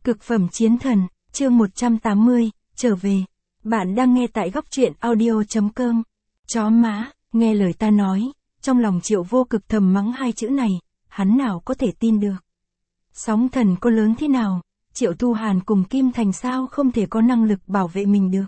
Cực phẩm chiến thần, chương 180, trở về. Bạn đang nghe tại góc truyện audio.com. Chó má, nghe lời ta nói, trong lòng Triệu Vô Cực thầm mắng hai chữ này, hắn nào có thể tin được. Sóng thần có lớn thế nào, Triệu Thu Hàn cùng Kim Thành sao không thể có năng lực bảo vệ mình được.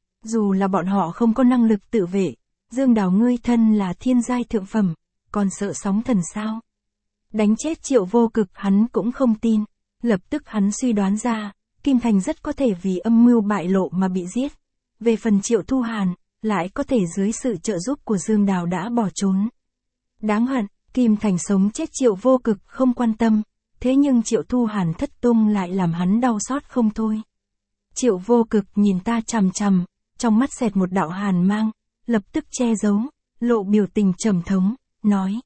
Dù là bọn họ không có năng lực tự vệ, Dương Đào ngươi thân là thiên giai thượng phẩm, còn sợ sóng thần sao? Đánh chết Triệu Vô Cực hắn cũng không tin. Lập tức hắn suy đoán ra, Kim Thành rất có thể vì âm mưu bại lộ mà bị giết. Về phần Triệu Thu Hàn, lại có thể dưới sự trợ giúp của Dương Đào đã bỏ trốn. Đáng hận, Kim Thành sống chết Triệu Vô Cực không quan tâm, thế nhưng Triệu Thu Hàn thất tung lại làm hắn đau xót không thôi. Triệu Vô Cực nhìn ta chằm chằm, trong mắt xẹt một đạo hàn mang, lập tức che giấu, lộ biểu tình trầm thống, nói.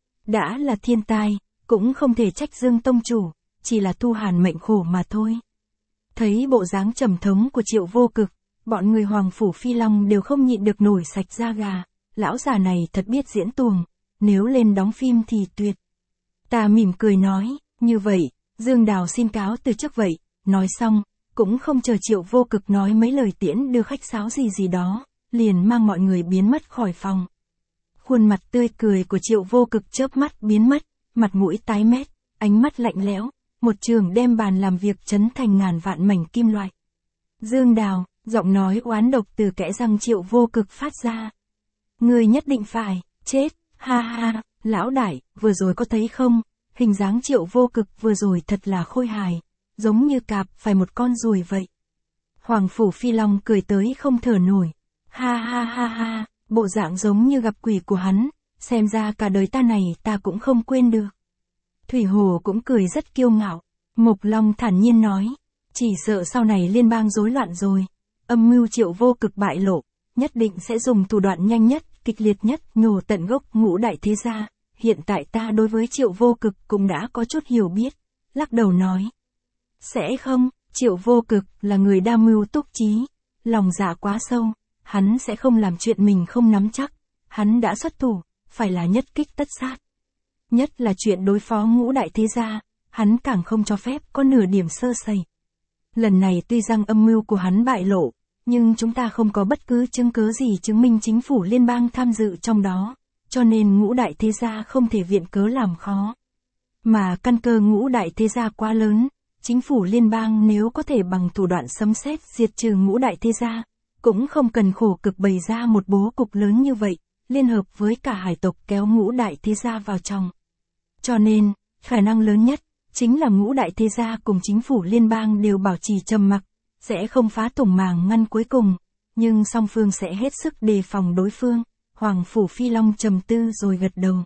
Đã là thiên tai, cũng không thể trách Dương Tông Chủ. Chỉ là Thu Hàn mệnh khổ mà thôi. Thấy bộ dáng trầm thống của Triệu Vô Cực, bọn người Hoàng Phủ Phi Long đều không nhịn được nổi sạch da gà, lão già này thật biết diễn tuồng, nếu lên đóng phim thì tuyệt. Ta mỉm cười nói, như vậy, Dương Đào xin cáo từ chức vậy, nói xong, cũng không chờ Triệu Vô Cực nói mấy lời tiễn đưa khách sáo gì đó, liền mang mọi người biến mất khỏi phòng. Khuôn mặt tươi cười của Triệu Vô Cực chớp mắt biến mất, mặt mũi tái mét, ánh mắt lạnh lẽo. Một trường đem bàn làm việc chấn thành ngàn vạn mảnh kim loại. Dương Đào, giọng nói oán độc từ kẽ răng Triệu Vô Cực phát ra. Người nhất định phải, chết, ha ha, lão đại, vừa rồi có thấy không, hình dáng Triệu Vô Cực vừa rồi thật là khôi hài, giống như cạp phải một con ruồi vậy. Hoàng Phủ Phi Long cười tới không thở nổi, ha ha ha ha, bộ dạng giống như gặp quỷ của hắn, xem ra cả đời ta này ta cũng không quên được. Thủy Hồ cũng cười rất kiêu ngạo. Mộc Long thản nhiên nói, chỉ sợ sau này liên bang rối loạn rồi, âm mưu Triệu Vô Cực bại lộ, nhất định sẽ dùng thủ đoạn nhanh nhất, kịch liệt nhất, nhổ tận gốc ngũ đại thế gia. Hiện tại ta đối với Triệu Vô Cực cũng đã có chút hiểu biết, lắc đầu nói. Sẽ không, Triệu Vô Cực là người đa mưu túc trí, lòng dạ quá sâu, hắn sẽ không làm chuyện mình không nắm chắc, hắn đã xuất thủ, phải là nhất kích tất sát. Nhất là chuyện đối phó ngũ đại thế gia, hắn càng không cho phép có nửa điểm sơ sẩy. Lần này tuy rằng âm mưu của hắn bại lộ, nhưng chúng ta không có bất cứ chứng cứ gì chứng minh chính phủ liên bang tham dự trong đó, cho nên ngũ đại thế gia không thể viện cớ làm khó. Mà căn cơ ngũ đại thế gia quá lớn, chính phủ liên bang nếu có thể bằng thủ đoạn sấm sét diệt trừ ngũ đại thế gia, cũng không cần khổ cực bày ra một bố cục lớn như vậy, liên hợp với cả hải tộc kéo ngũ đại thế gia vào trong. Cho nên, khả năng lớn nhất, chính là ngũ đại thế gia cùng chính phủ liên bang đều bảo trì trầm mặc, sẽ không phá thủng màng ngăn cuối cùng, nhưng song phương sẽ hết sức đề phòng đối phương. Hoàng Phủ Phi Long trầm tư rồi gật đầu.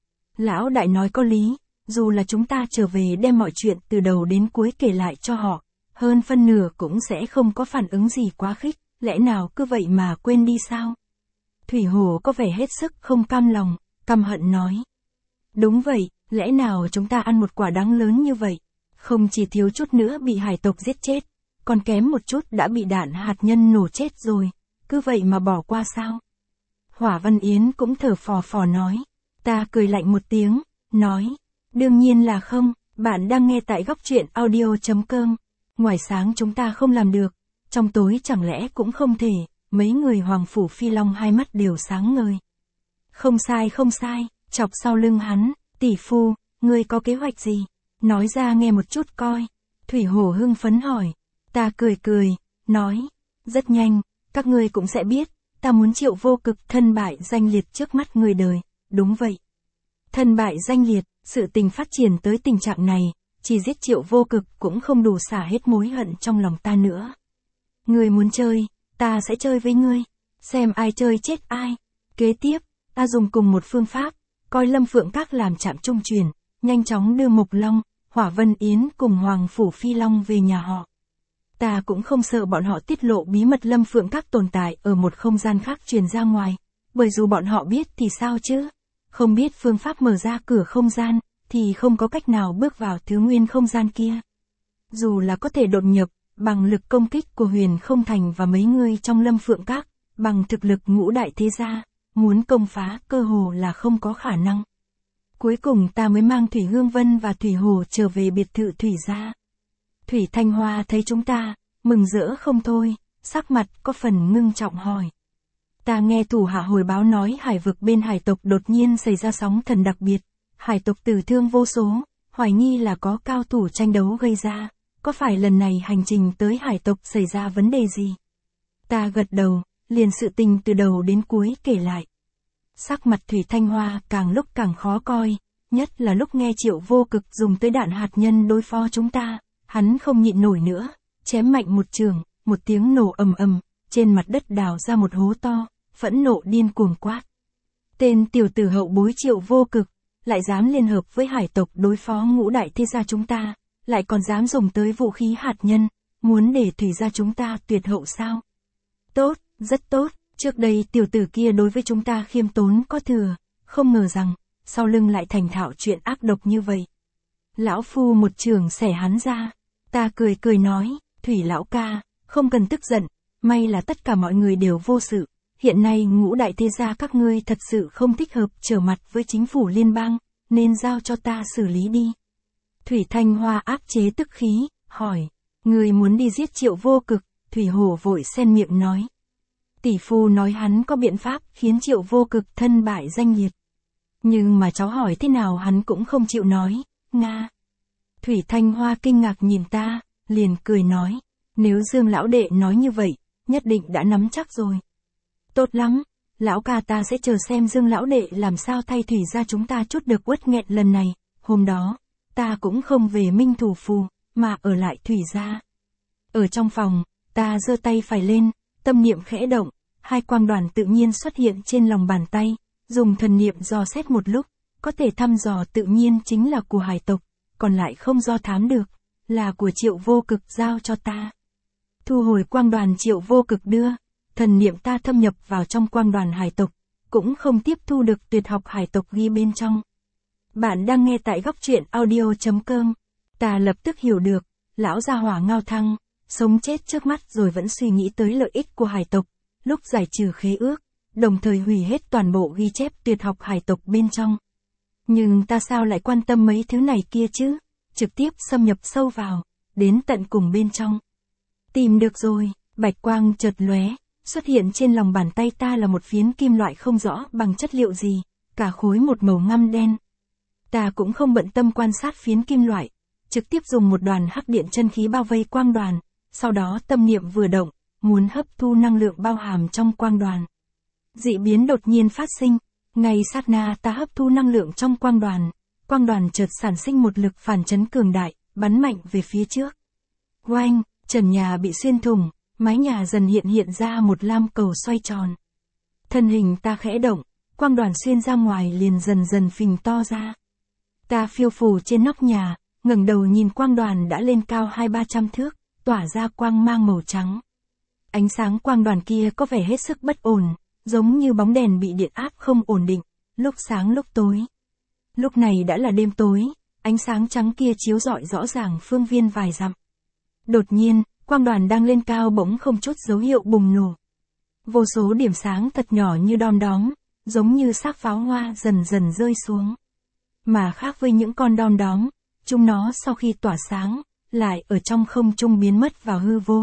Lão đại nói có lý, dù là chúng ta trở về đem mọi chuyện từ đầu đến cuối kể lại cho họ, hơn phân nửa cũng sẽ không có phản ứng gì quá khích, lẽ nào cứ vậy mà quên đi sao? Thủy Hồ có vẻ hết sức không cam lòng, căm hận nói. Đúng vậy. Lẽ nào chúng ta ăn một quả đắng lớn như vậy, không chỉ thiếu chút nữa bị hải tộc giết chết, còn kém một chút đã bị đạn hạt nhân nổ chết rồi, cứ vậy mà bỏ qua sao? Hỏa Văn Yến cũng thở phò phò nói, ta cười lạnh một tiếng, nói, đương nhiên là không, bạn đang nghe tại góc truyện audio.com, ngoài sáng chúng ta không làm được, trong tối chẳng lẽ cũng không thể, mấy người Hoàng Phủ Phi Long hai mắt đều sáng ngời. Không sai, chọc sau lưng hắn. Tỷ phu, ngươi có kế hoạch gì? Nói ra nghe một chút coi. Thủy Hổ hưng phấn hỏi. Ta cười, nói. Rất nhanh, các ngươi cũng sẽ biết, ta muốn Triệu Vô Cực thân bại danh liệt trước mắt người đời. Đúng vậy. Thân bại danh liệt, sự tình phát triển tới tình trạng này, chỉ giết Triệu Vô Cực cũng không đủ xả hết mối hận trong lòng ta nữa. Ngươi muốn chơi, ta sẽ chơi với ngươi. Xem ai chơi chết ai. Kế tiếp, ta dùng cùng một phương pháp. Coi Lâm Phượng Các làm trạm trung chuyển, nhanh chóng đưa Mộc Long, Hỏa Vân Yến cùng Hoàng Phủ Phi Long về nhà họ. Ta cũng không sợ bọn họ tiết lộ bí mật Lâm Phượng Các tồn tại ở một không gian khác truyền ra ngoài, bởi dù bọn họ biết thì sao chứ? Không biết phương pháp mở ra cửa không gian, thì không có cách nào bước vào thứ nguyên không gian kia. Dù là có thể đột nhập, bằng lực công kích của Huyền Không Thành và mấy người trong Lâm Phượng Các, bằng thực lực ngũ đại thế gia, muốn công phá cơ hồ là không có khả năng. Cuối cùng ta mới mang Thủy Hương Vân và Thủy Hồ trở về biệt thự Thủy gia. Thủy Thanh Hoa thấy chúng ta, mừng rỡ không thôi, sắc mặt có phần ngưng trọng hỏi. Ta nghe thủ hạ hồi báo nói hải vực bên hải tộc đột nhiên xảy ra sóng thần đặc biệt, hải tộc tử thương vô số, hoài nghi là có cao thủ tranh đấu gây ra, có phải lần này hành trình tới hải tộc xảy ra vấn đề gì? Ta gật đầu, liền sự tình từ đầu đến cuối kể lại. Sắc mặt Thủy Thanh Hoa càng lúc càng khó coi, nhất là lúc nghe Triệu Vô Cực dùng tới đạn hạt nhân đối phó chúng ta, hắn không nhịn nổi nữa, chém mạnh một chưởng, một tiếng nổ ầm ầm, trên mặt đất đào ra một hố to, phẫn nộ điên cuồng quát. Tên tiểu tử hậu bối Triệu Vô Cực, lại dám liên hợp với hải tộc đối phó ngũ đại thế gia chúng ta, lại còn dám dùng tới vũ khí hạt nhân, muốn để thủy gia chúng ta tuyệt hậu sao? Tốt, rất tốt, trước đây tiểu tử kia đối với chúng ta khiêm tốn có thừa, không ngờ rằng, sau lưng lại thành thạo chuyện ác độc như vậy. Lão Phu một chưởng xẻ hắn ra, ta cười cười nói, Thủy lão ca, không cần tức giận, may là tất cả mọi người đều vô sự, hiện nay ngũ đại thế gia các ngươi thật sự không thích hợp trở mặt với chính phủ liên bang, nên giao cho ta xử lý đi. Thủy Thanh Hoa áp chế tức khí, hỏi, người muốn đi giết Triệu Vô Cực? Thủy Hổ vội xen miệng nói. Tỷ phu nói hắn có biện pháp khiến Triệu Vô Cực thân bại danh liệt. Nhưng mà cháu hỏi thế nào hắn cũng không chịu nói, nga. Thủy Thanh Hoa kinh ngạc nhìn ta, liền cười nói, nếu Dương lão đệ nói như vậy, nhất định đã nắm chắc rồi. Tốt lắm, lão ca ta sẽ chờ xem Dương lão đệ làm sao thay thủy gia chúng ta chút được uất nghẹn lần này. Hôm đó, ta cũng không về Minh Thủ Phù, mà ở lại thủy gia. Ở trong phòng, ta giơ tay phải lên, tâm niệm khẽ động, hai quang đoàn tự nhiên xuất hiện trên lòng bàn tay, dùng thần niệm dò xét một lúc, có thể thăm dò tự nhiên chính là của hải tộc, còn lại không do thám được, là của Triệu Vô Cực giao cho ta. Thu hồi quang đoàn Triệu Vô Cực đưa, thần niệm ta thâm nhập vào trong quang đoàn hải tộc, cũng không tiếp thu được tuyệt học hải tộc ghi bên trong. Bạn đang nghe tại góc truyện audio.com. Ta lập tức hiểu được, lão gia hỏa ngao thăng, sống chết trước mắt rồi vẫn suy nghĩ tới lợi ích của hải tộc, lúc giải trừ khế ước, đồng thời hủy hết toàn bộ ghi chép tuyệt học hải tộc bên trong. Nhưng ta sao lại quan tâm mấy thứ này kia chứ, trực tiếp xâm nhập sâu vào, đến tận cùng bên trong. Tìm được rồi, bạch quang chợt lóe, xuất hiện trên lòng bàn tay ta là một phiến kim loại không rõ bằng chất liệu gì, cả khối một màu ngăm đen. Ta cũng không bận tâm quan sát phiến kim loại, trực tiếp dùng một đoàn hắc điện chân khí bao vây quang đoàn, sau đó tâm niệm vừa động, muốn hấp thu năng lượng bao hàm trong quang đoàn. Dị biến đột nhiên phát sinh, ngay sát na ta hấp thu năng lượng trong quang đoàn chợt sản sinh một lực phản chấn cường đại, bắn mạnh về phía trước. Oanh, trần nhà bị xuyên thủng, mái nhà dần hiện ra một lam cầu xoay tròn. Thân hình ta khẽ động, quang đoàn xuyên ra ngoài liền dần phình to ra. Ta phiêu phù trên nóc nhà, ngẩng đầu nhìn quang đoàn đã lên cao 200-300 thước, tỏa ra quang mang màu trắng. Ánh sáng quang đoàn kia có vẻ hết sức bất ổn, giống như bóng đèn bị điện áp không ổn định, lúc sáng lúc tối. Lúc này đã là đêm tối, ánh sáng trắng kia chiếu rọi rõ ràng phương viên vài dặm. Đột nhiên, quang đoàn đang lên cao bỗng không chút dấu hiệu bùng nổ. Vô số điểm sáng thật nhỏ như đom đóm, giống như xác pháo hoa dần rơi xuống. Mà khác với những con đom đóm, chúng nó sau khi tỏa sáng, lại ở trong không trung biến mất vào hư vô.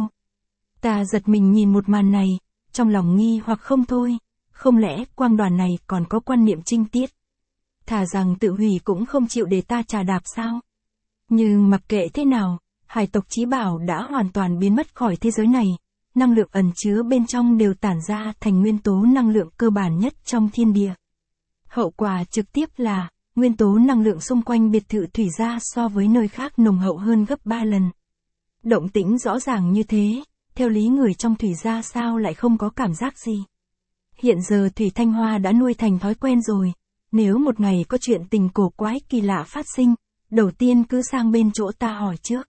Ta giật mình nhìn một màn này, trong lòng nghi hoặc không thôi, không lẽ quang đoàn này còn có quan niệm trinh tiết? Thà rằng tự hủy cũng không chịu để ta trà đạp sao? Nhưng mặc kệ thế nào, hải tộc chí bảo đã hoàn toàn biến mất khỏi thế giới này, năng lượng ẩn chứa bên trong đều tản ra thành nguyên tố năng lượng cơ bản nhất trong thiên địa. Hậu quả trực tiếp là, nguyên tố năng lượng xung quanh biệt thự thủy gia so với nơi khác nồng hậu hơn gấp 3 lần. Động tĩnh rõ ràng như thế, theo lý người trong thủy gia sao lại không có cảm giác gì. Hiện giờ Thủy Thanh Hoa đã nuôi thành thói quen rồi, nếu một ngày có chuyện tình cổ quái kỳ lạ phát sinh, đầu tiên cứ sang bên chỗ ta hỏi trước.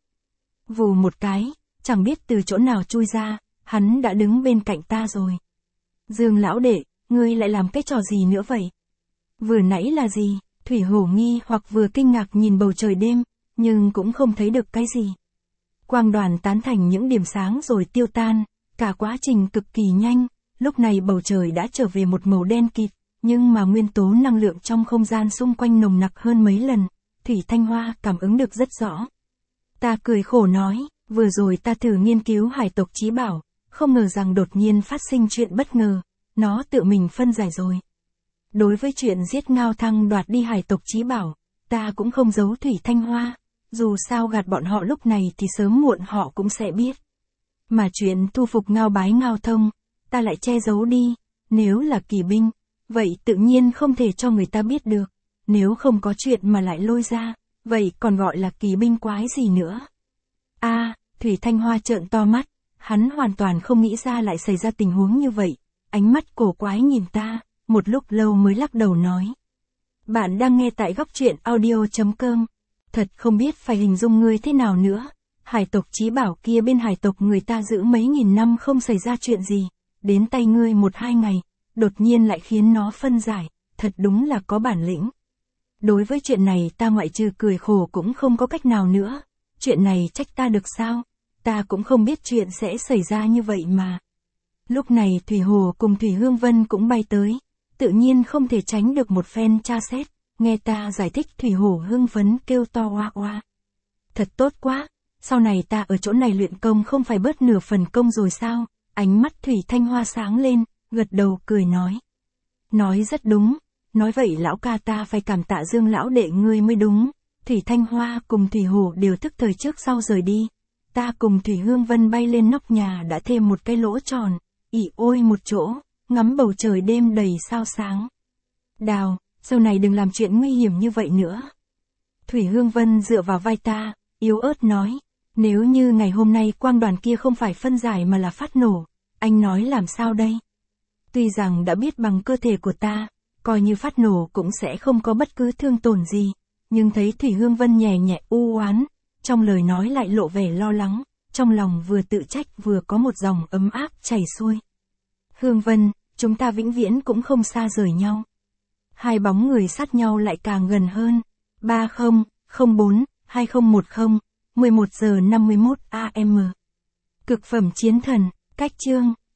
Vù một cái, chẳng biết từ chỗ nào chui ra, hắn đã đứng bên cạnh ta rồi. Dương lão đệ, ngươi lại làm cái trò gì nữa vậy? Vừa nãy là gì? Thủy Hổ nghi hoặc vừa kinh ngạc nhìn bầu trời đêm, nhưng cũng không thấy được cái gì. Quang đoàn tán thành những điểm sáng rồi tiêu tan, cả quá trình cực kỳ nhanh, lúc này bầu trời đã trở về một màu đen kịt, nhưng mà nguyên tố năng lượng trong không gian xung quanh nồng nặc hơn mấy lần, Thủy Thanh Hoa cảm ứng được rất rõ. Ta cười khổ nói, vừa rồi ta thử nghiên cứu hải tộc Chí Bảo, không ngờ rằng đột nhiên phát sinh chuyện bất ngờ, nó tự mình phân giải rồi. Đối với chuyện giết Ngao Thăng đoạt đi hải tộc Chí Bảo, ta cũng không giấu Thủy Thanh Hoa, dù sao gạt bọn họ lúc này thì sớm muộn họ cũng sẽ biết. Mà chuyện thu phục Ngao Bái Ngao Thông, ta lại che giấu đi, nếu là kỳ binh, vậy tự nhiên không thể cho người ta biết được, nếu không có chuyện mà lại lôi ra, vậy còn gọi là kỳ binh quái gì nữa. Thủy Thanh Hoa trợn to mắt, hắn hoàn toàn không nghĩ ra lại xảy ra tình huống như vậy, ánh mắt cổ quái nhìn ta, một lúc lâu mới lắc đầu nói. Bạn đang nghe tại góc truyện audio.com. Thật không biết phải hình dung ngươi thế nào nữa. Hải tộc Chí Bảo kia bên hải tộc người ta giữ mấy nghìn năm không xảy ra chuyện gì, đến tay ngươi 1-2 ngày, đột nhiên lại khiến nó phân giải, thật đúng là có bản lĩnh. Đối với chuyện này ta ngoại trừ cười khổ cũng không có cách nào nữa, chuyện này trách ta được sao, ta cũng không biết chuyện sẽ xảy ra như vậy mà. Lúc này Thủy Hồ cùng Thủy Hương Vân cũng bay tới, tự nhiên không thể tránh được một phen tra xét, nghe ta giải thích Thủy Hồ hưng phấn kêu to oa oa. Thật tốt quá, sau này ta ở chỗ này luyện công không phải bớt nửa phần công rồi sao, ánh mắt Thủy Thanh Hoa sáng lên, gật đầu cười nói. Nói rất đúng, nói vậy lão ca ta phải cảm tạ Dương lão đệ ngươi mới đúng. Thủy Thanh Hoa cùng Thủy Hồ đều thức thời trước sau rời đi. Ta cùng Thủy Hương Vân bay lên nóc nhà đã thêm một cái lỗ tròn, ỉ ôi một chỗ, ngắm bầu trời đêm đầy sao sáng. Đào, sau này đừng làm chuyện nguy hiểm như vậy nữa. Thủy Hương Vân dựa vào vai ta, yếu ớt nói, nếu như ngày hôm nay quang đoàn kia không phải phân giải mà là phát nổ, anh nói làm sao đây? Tuy rằng đã biết bằng cơ thể của ta, coi như phát nổ cũng sẽ không có bất cứ thương tổn gì, nhưng thấy Thủy Hương Vân nhẹ nhẹ u oán, trong lời nói lại lộ vẻ lo lắng, trong lòng vừa tự trách vừa có một dòng ấm áp chảy xuôi. Hương Vân, chúng ta vĩnh viễn cũng không xa rời nhau. Hai bóng người sát nhau lại càng gần hơn. 3004-2010, 11 giờ 51 AM. Cực phẩm chiến thần, cách chương.